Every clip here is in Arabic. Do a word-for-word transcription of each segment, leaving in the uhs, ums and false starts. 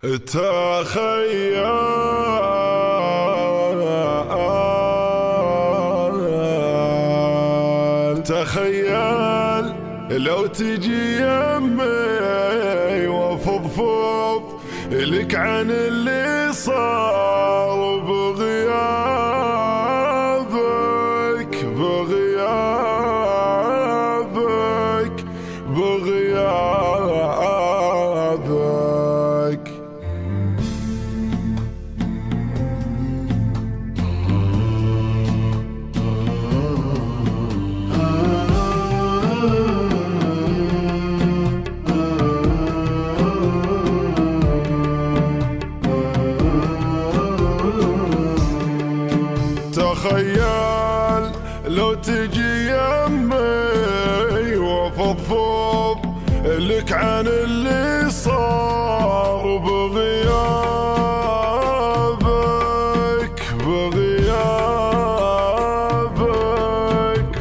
تخيل تخيل لو تجي يمي وافضفض لك عن اللي صار بغيابك بغيابك بغيابك. تخيل لو تجي يمي وافضفض لك عن اللي صار بغيابك بغيابك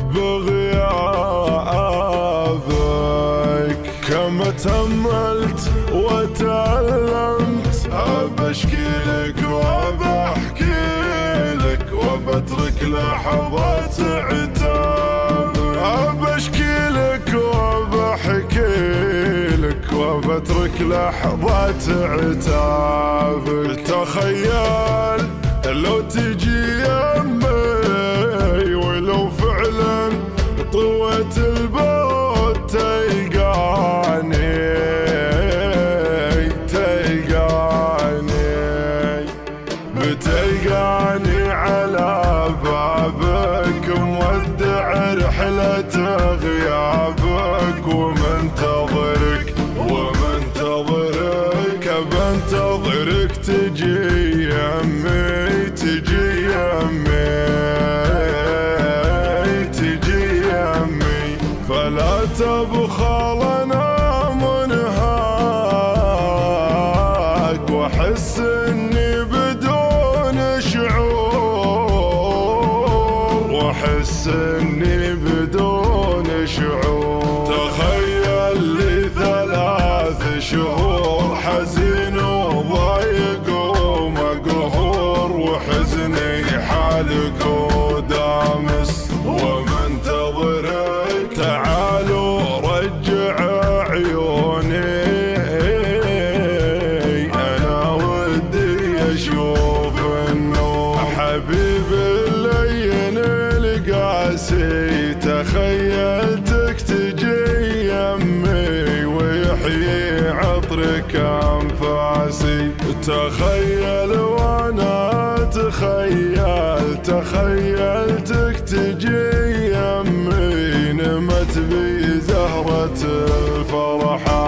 بغيابك. كما تأملت وتألمت أبشكي لك وبحكي لك وبترك لحظات عتاب، أبشكي لك وبحكي لك وبترك لحظات عتاب. تخيل لو تجي يمي ولو فعلا طويت البوت تلقاني تلقاني بتلقاني على بابك مودع رحلة غيابك ومنتظرك ومنتظرك بنتظرك تجي يمي تجي يمي تجي يمي. فلا تبخل انا منهاك واحس اني بدون شعور واحس اني بدون شعور. تخيل لي ثلاث شهور حزين وضايق ومقهور وحزني حالك ودامس ومنتظرك. تعالوا رجع عيوني انا ودي اشوف النور حبيب اللين القاسي. تخيلتك تجي يمي ويحيي عطرك انفاسي. تخيل وانا تخيل تخيلتك تجي يمي نمت بي زهرة الفرحة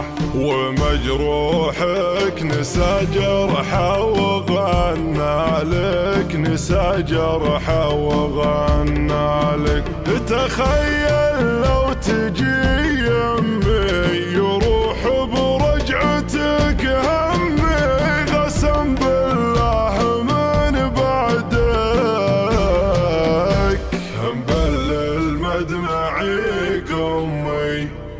ومجروحك نسى جرحه وغنى لك نسى جرحه وغنى لك. تخيل لو تجي يمي يروح برجعتك همي قسم بالله من بعدك مبلل مدمعي قمي.